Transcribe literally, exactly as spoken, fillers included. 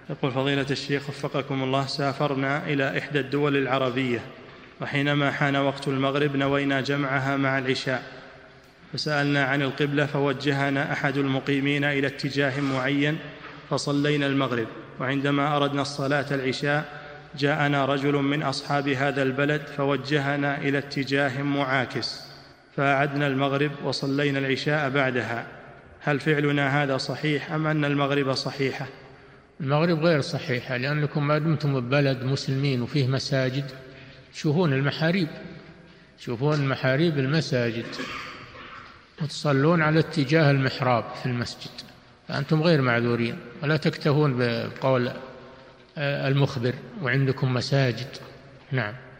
يقول فضيلة الشيخ وفقكم الله، سافرنا إلى إحدى الدول العربية، وحينما حان وقت المغرب نوينا جمعها مع العشاء، فسألنا عن القبلة فوجهنا أحد المقيمين إلى اتجاه معين فصلينا المغرب، وعندما أردنا الصلاة العشاء جاءنا رجل من أصحاب هذا البلد فوجهنا إلى اتجاه معاكس، فأعدنا المغرب وصلينا العشاء بعدها. هل فعلنا هذا صحيح أم أن المغرب صحيحة؟ المغرب غير صحيحة، لأنكم ما دمتم ببلد مسلمين وفيه مساجد تشوفون المحاريب، تشوفون محاريب المساجد وتصلون على اتجاه المحراب في المسجد، فأنتم غير معذورين، ولا تكتفون بقول المخبر وعندكم مساجد. نعم.